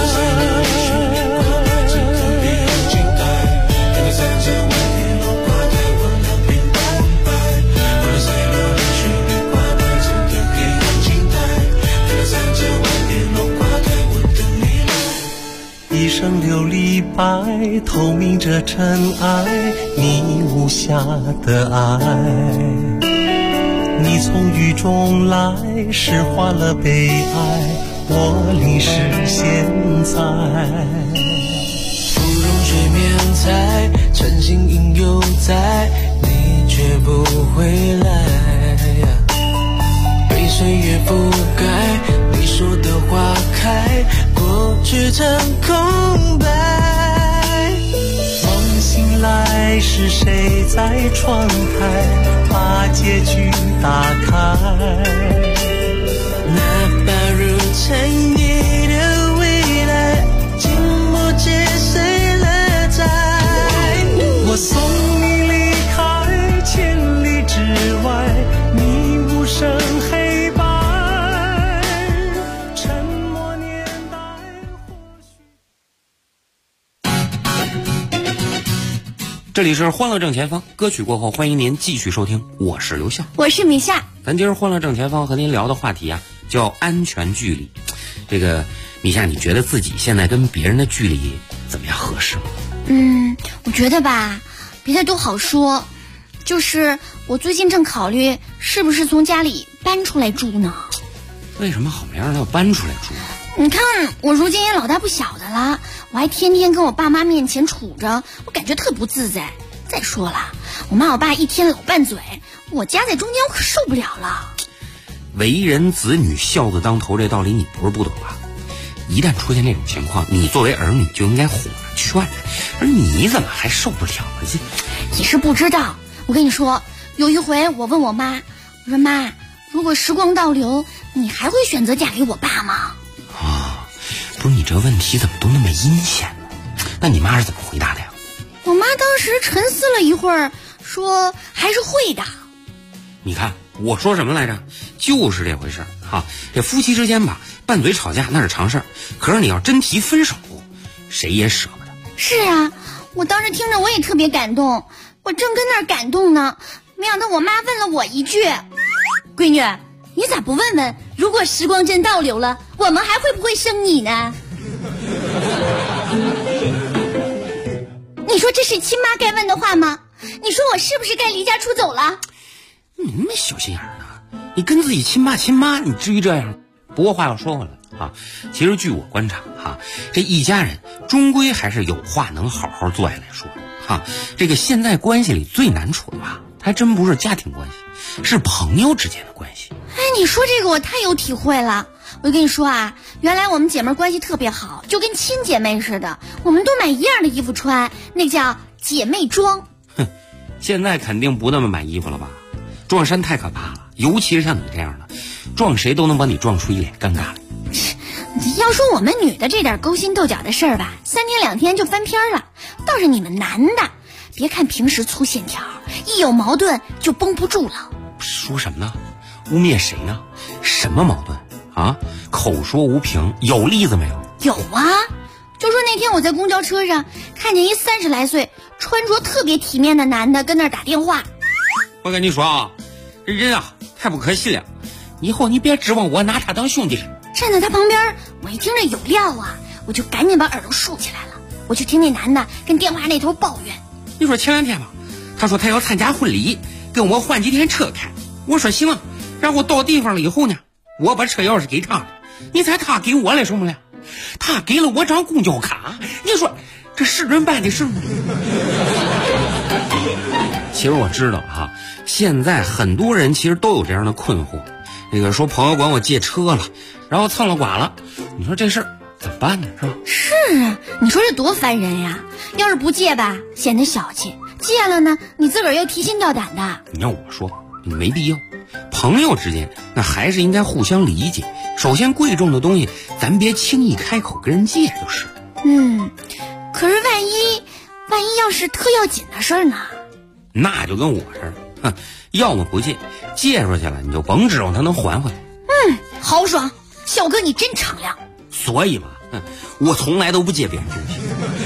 [SPEAKER 13] 一生琉璃白，透明着尘埃，你无瑕的爱。你从雨中来，释化了悲哀， 我离世现在。芙蓉水面在，晨星影犹在，你却不回来。被岁月覆盖，你说的花开，过去成空白。梦醒来是谁在窗台把结局打开？那般如尘埃的未来，经不起谁来摘。我送你离开千里之外，你无声黑白，沉默年代或许。
[SPEAKER 15] 这里是欢乐正前方，歌曲过后欢迎您继续收听，我是刘笑，
[SPEAKER 3] 我是米夏。
[SPEAKER 15] 咱今儿欢乐正前方和您聊的话题啊，叫安全距离。这个米夏，你觉得自己现在跟别人的距离怎么样合适吗？
[SPEAKER 3] 我觉得吧，别的都好说，就是我最近正考虑是不是从家里搬出来住呢。
[SPEAKER 15] 为什么好没让他要搬出来住？
[SPEAKER 3] 你看我如今也老大不小的了，我还天天跟我爸妈面前处着，我感觉特不自在。再说了，我妈我爸一天老拌嘴，我夹在中间我可受不了了。
[SPEAKER 15] 为人子女孝子当头，这道理你不是不懂啊。一旦出现这种情况，你作为儿女就应该哄着劝着，而你怎么还受不了了？
[SPEAKER 3] 你是不知道，我跟你说，有一回我问我妈，我说妈，如果时光倒流，你还会选择嫁给我爸吗？
[SPEAKER 15] 不是，你这问题怎么都那么阴险呢？那你妈是怎么回答的呀？
[SPEAKER 3] 我妈当时沉思了一会儿，说还是会的。
[SPEAKER 15] 你看我说什么来着？就是这回事儿哈。这夫妻之间吧，拌嘴吵架那是常事儿，可是你要真提分手，谁也舍不得。
[SPEAKER 3] 是啊，我当时听着我也特别感动，我正跟那儿感动呢，没想到我妈问了我一句：“闺女，你咋不问问，如果时光真倒流了，我们还会不会生你呢？”你说这是亲妈该问的话吗？你说我是不是该离家出走了？
[SPEAKER 15] 你那么小心眼呢？你跟自己亲爸亲妈，你至于这样？不过话又说回来啊，其实据我观察哈，这一家人终归还是有话能好好坐下来说哈。这个现在关系里最难处的吧，还真不是家庭关系，是朋友之间的关系。
[SPEAKER 3] 哎，你说这个我太有体会了。我跟你说啊，原来我们姐妹关系特别好，就跟亲姐妹似的，我们都买一样的衣服穿，那叫姐妹装。
[SPEAKER 15] 哼，现在肯定不那么买衣服了吧？撞衫太可怕了，尤其是像你这样的，撞谁都能把你撞出一脸尴尬来。
[SPEAKER 3] 要说我们女的这点勾心斗角的事儿吧，3天2天就翻篇了。倒是你们男的，别看平时粗线条，一有矛盾就绷不住了。
[SPEAKER 15] 说什么呢？污蔑谁呢？什么矛盾啊？口说无凭，有例子没有？
[SPEAKER 3] 有啊，就说那天我在公交车上看见一30来岁、穿着特别体面的男的跟那儿打电话。
[SPEAKER 15] 我跟你说啊，这人啊太不可信了，以后你别指望我拿他当兄弟。
[SPEAKER 3] 站在他旁边，我一听这有料啊，我就赶紧把耳朵竖起来了。我就听那男的跟电话那头抱怨：“
[SPEAKER 15] 你说前2天吧，他说他要参加婚礼，跟我换几天车开。我说行啊，然后到地方了以后呢，我把车钥匙给他了。你猜他给我了什么了？他给了我张公交卡。你说这是人办的事吗？”其实我知道哈，现在很多人其实都有这样的困惑。那个说朋友管我借车了，然后蹭了剐了，你说这事儿怎么办呢？是吧？
[SPEAKER 3] 是啊，你说这多烦人呀！要是不借吧，显得小气；借了呢，你自个儿要提心吊胆的。
[SPEAKER 15] 你要我说，你没必要。朋友之间那还是应该互相理解。首先，贵重的东西咱别轻易开口跟人借就是。
[SPEAKER 3] 可是万一要是特要紧的事儿呢？
[SPEAKER 15] 那就跟我似的，哼，要么不借，借出去了你就甭指望他能还回来。
[SPEAKER 3] 豪爽，小哥你真敞亮。
[SPEAKER 15] 所以嘛，我从来都不借别人东西。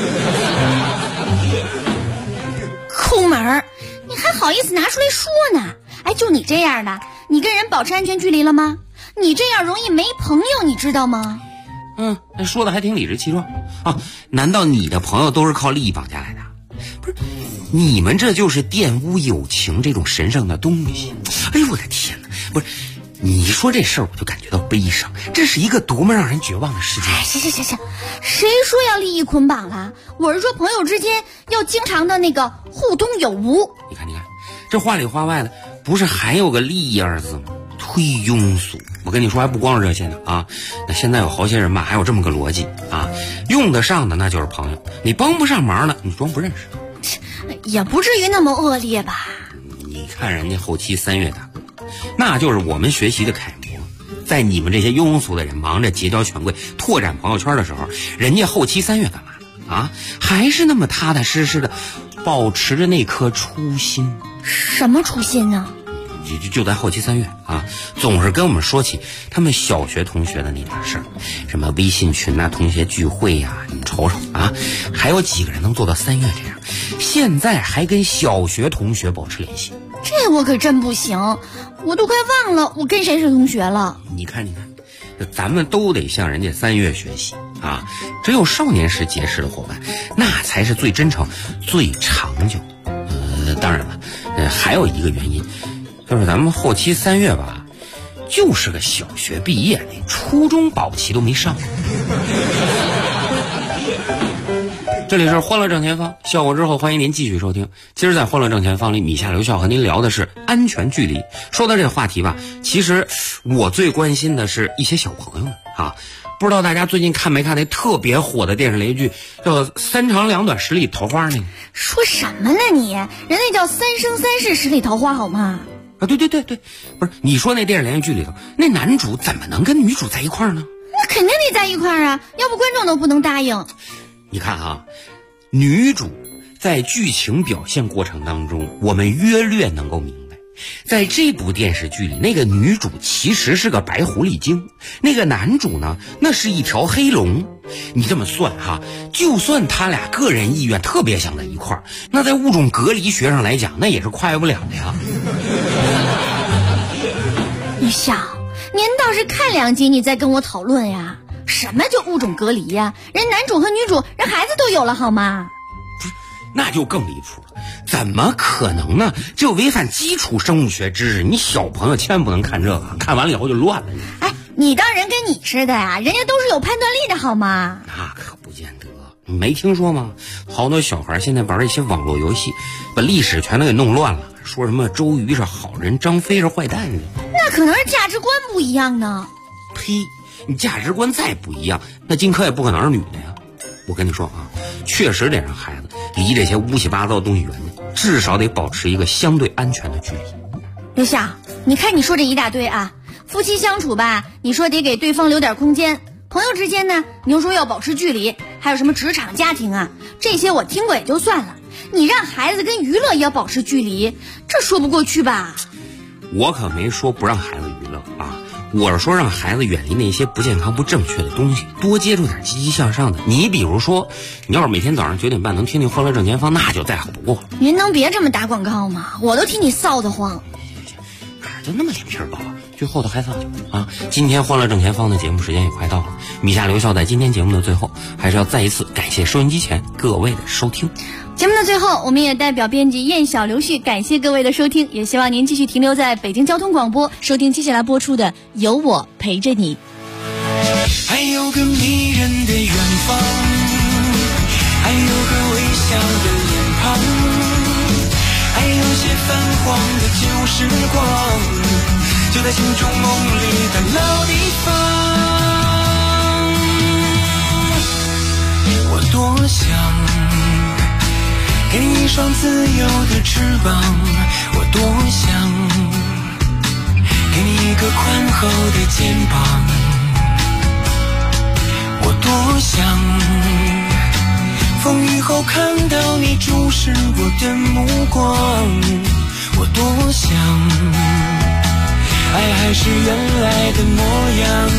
[SPEAKER 3] 抠门儿，你还好意思拿出来说呢？哎，就你这样的，你跟人保持安全距离了吗？你这样容易没朋友，你知道吗？
[SPEAKER 15] 说的还挺理直气壮啊！难道你的朋友都是靠利益绑架来的？不是，你们这就是玷污友情这种神圣的东西。哎呦我的天哪！不是， 你说这事儿我就感觉到悲伤，这是一个多么让人绝望的世界。
[SPEAKER 3] 行，谁说要利益捆绑了？我是说朋友之间要经常的那个互通有无。
[SPEAKER 15] 你看，这话里话外的，不是还有个利益二字吗？忒庸俗。我跟你说，还不光是这些呢啊！那现在有好些人吧，还有这么个逻辑啊，用得上的那就是朋友，你帮不上忙的，你装不认识。
[SPEAKER 3] 也不至于那么恶劣吧？
[SPEAKER 15] 你看人家后期3月大哥，那就是我们学习的楷模。在你们这些庸俗的人忙着结交权贵、拓展朋友圈的时候，人家后期3月干嘛呢？啊，还是那么踏踏实实的，保持着那颗初心。
[SPEAKER 3] 什么初心呢？
[SPEAKER 15] 就在后期3月啊，总是跟我们说起他们小学同学的那点事儿，什么微信群啊、同学聚会呀，你们瞅瞅啊，还有几个人能做到3月这样？现在还跟小学同学保持联系，
[SPEAKER 3] 这我可真不行，我都快忘了我跟谁是同学了。
[SPEAKER 15] 你看，咱们都得向人家3月学习啊！只有少年时结识的伙伴，那才是最真诚、最长久。当然了，还有一个原因。就是咱们后期3月吧，就是个小学毕业，连初中保期都没上。这里是欢乐正前方，笑过之后欢迎您继续收听。今儿在欢乐正前方里，米夏刘笑和您聊的是安全距离。说到这个话题吧，其实我最关心的是一些小朋友们啊。不知道大家最近看没看那特别火的电视连续剧，叫《3长2短10里桃花》那个？
[SPEAKER 3] 说什么呢你？人那叫3生3世10里桃花好吗？
[SPEAKER 15] 啊，对，不是你说那电视连续剧里头，那男主怎么能跟女主在一块儿呢？
[SPEAKER 3] 那肯定得在一块儿啊，要不观众都不能答应。
[SPEAKER 15] 你看啊，女主在剧情表现过程当中，我们约略能够明白，在这部电视剧里，那个女主其实是个白狐狸精，那个男主呢，那是一条黑龙。你这么算哈，就算他俩个人意愿特别想在一块儿，那在物种隔离学上来讲，那也是跨越不了的呀。
[SPEAKER 3] 于笑，您倒是看2集你再跟我讨论呀？什么叫物种隔离呀？人男主和女主人孩子都有了好吗？
[SPEAKER 15] 不是，那就更离谱了，怎么可能呢？这违反基础生物学知识，你小朋友千万不能看这个，看完了以后就乱了。
[SPEAKER 3] 哎，你当人跟你似的呀？人家都是有判断力的好吗？
[SPEAKER 15] 那可不见得，你没听说吗？好多小孩现在玩一些网络游戏，把历史全都给弄乱了，说什么周瑜是好人，张飞是坏蛋呢？
[SPEAKER 3] 那可能是价值观不一样呢。
[SPEAKER 15] 呸！你价值观再不一样，那荆轲也不可能是女的呀。我跟你说啊，确实得让孩子离这些乌七八糟的东西远点，至少得保持一个相对安全的距离。
[SPEAKER 3] 刘笑，你看你说这一大堆啊，夫妻相处吧，你说得给对方留点空间；朋友之间呢，你又说要保持距离；还有什么职场、家庭啊，这些我听过也就算了。你让孩子跟娱乐也要保持距离，这说不过去吧？
[SPEAKER 15] 我可没说不让孩子娱乐啊，我是说让孩子远离那些不健康、不正确的东西，多接触点积极向上的。你比如说，你要是每天早上9点半能听听欢乐正前方，那就再好不过了。
[SPEAKER 3] 您能别这么打广告吗？我都替你臊得慌。
[SPEAKER 15] 就那么脸皮薄，最后的还臊啊！今天欢乐正前方的节目时间也快到了，米夏刘笑在今天节目的最后，还是要再一次感谢收音机前各位的收听。
[SPEAKER 3] 节目的最后，我们也代表编辑燕小刘旭感谢各位的收听，也希望您继续停留在北京交通广播，收听接下来播出的《有我陪着你》。
[SPEAKER 13] 还有个迷人的远方，还有个微笑的脸庞，还有些泛黄的旧时光，就在心中梦里的老地方。我多想给你一双自由的翅膀，我多想给你一个宽厚的肩膀，我多想风雨后看到你注视我的目光，我多想爱还是原来的模样，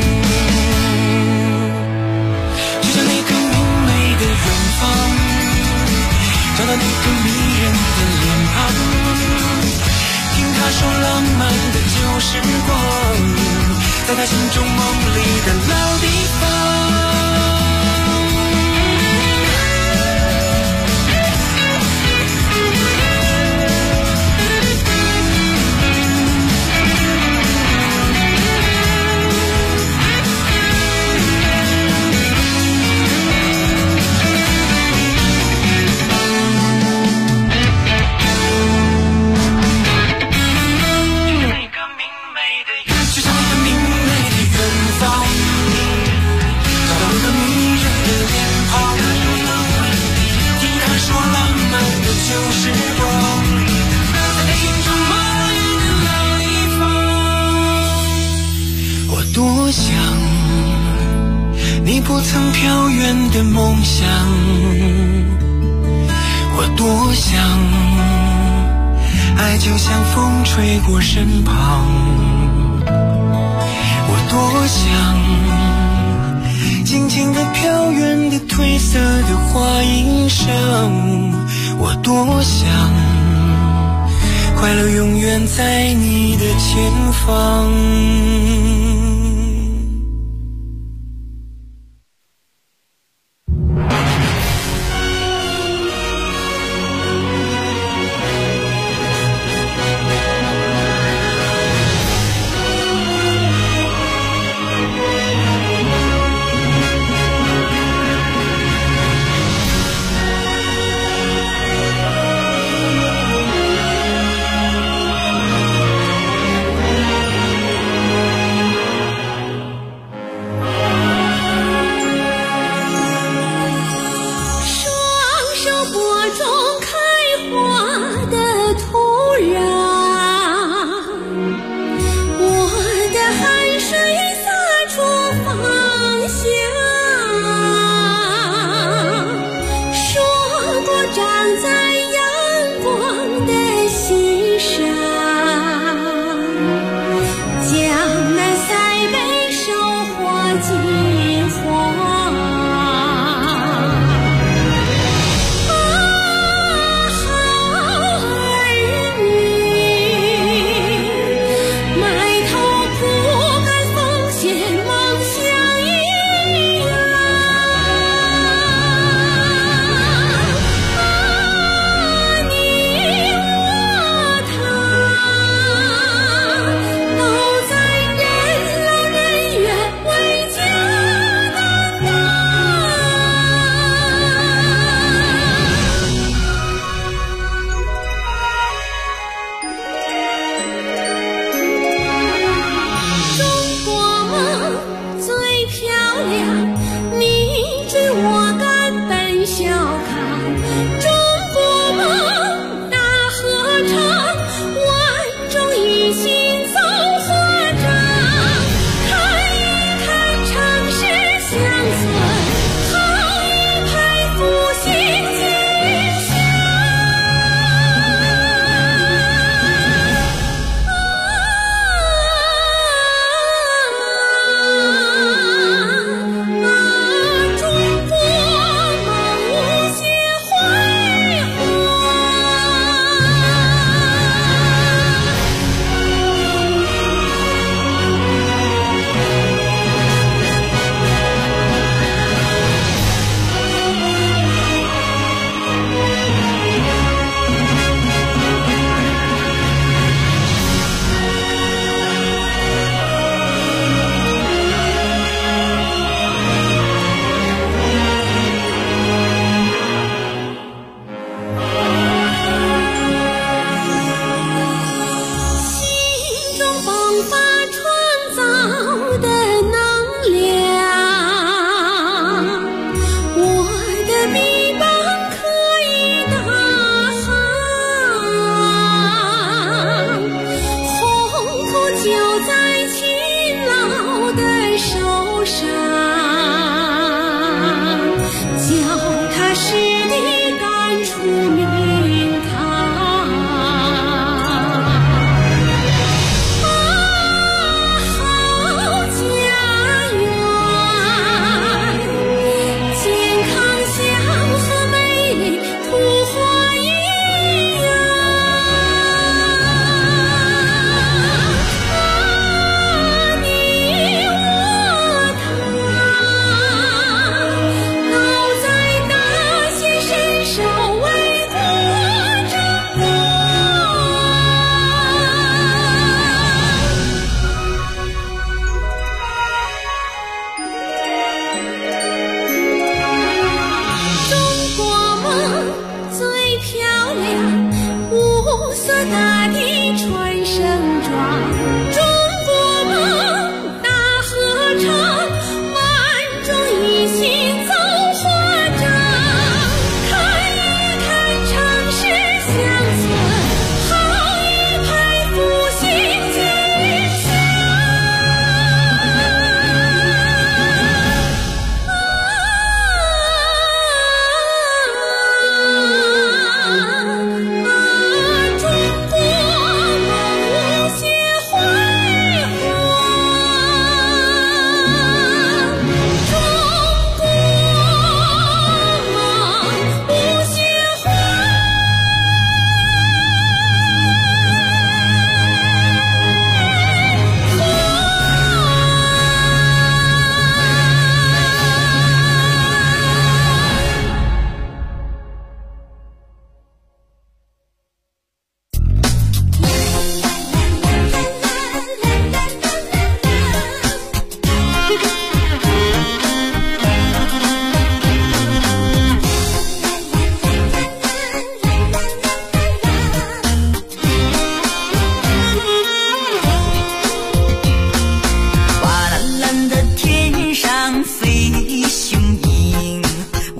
[SPEAKER 13] 就像那个明媚的远方，找到那个迷人的脸庞，听他说浪漫的旧时光，在他心中梦里的老地方。 你不曾飘远的梦想，我多想，爱就像风吹过身旁，我多想，静静地飘远的褪色的花衣裳，我多想，快乐永远在你的前方。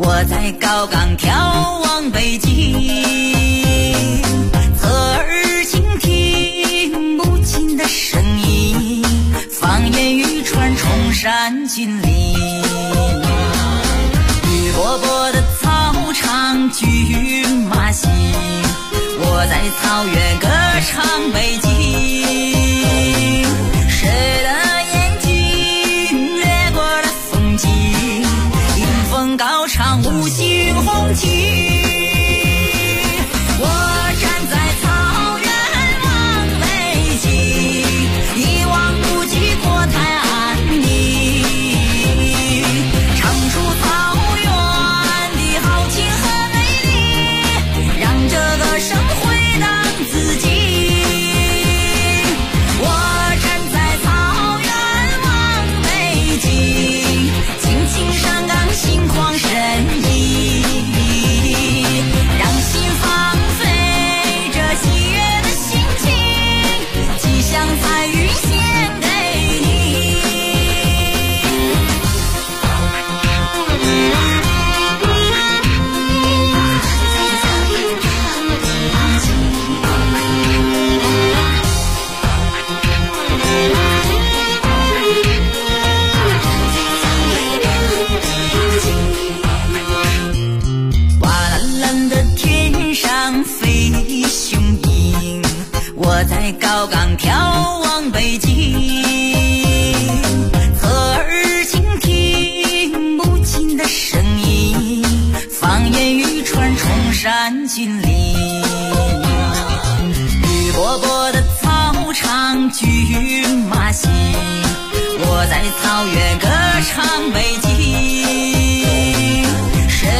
[SPEAKER 16] 我在高岗眺望北京，侧耳倾听母亲的声音，放眼欲穿崇山峻岭，绿波波的草场骏马行，我在草原歌唱北京，谁的眼睛掠过了风景，迎风高唱五星红旗，我站在草原望北京，一望无际国泰安宁，唱出草原的豪情和美丽，让这个生回荡自己，我站在草原望北京，青青山岗心旷神怡，让心放飞这喜悦的心情，吉祥彩云献给你。瓦蓝蓝的天上飞雄鹰，我在高岗眺望北京，侧耳倾听母亲的声音，放眼欲穿崇山峻岭，绿波波的草场骏马行，我在草原歌唱北京。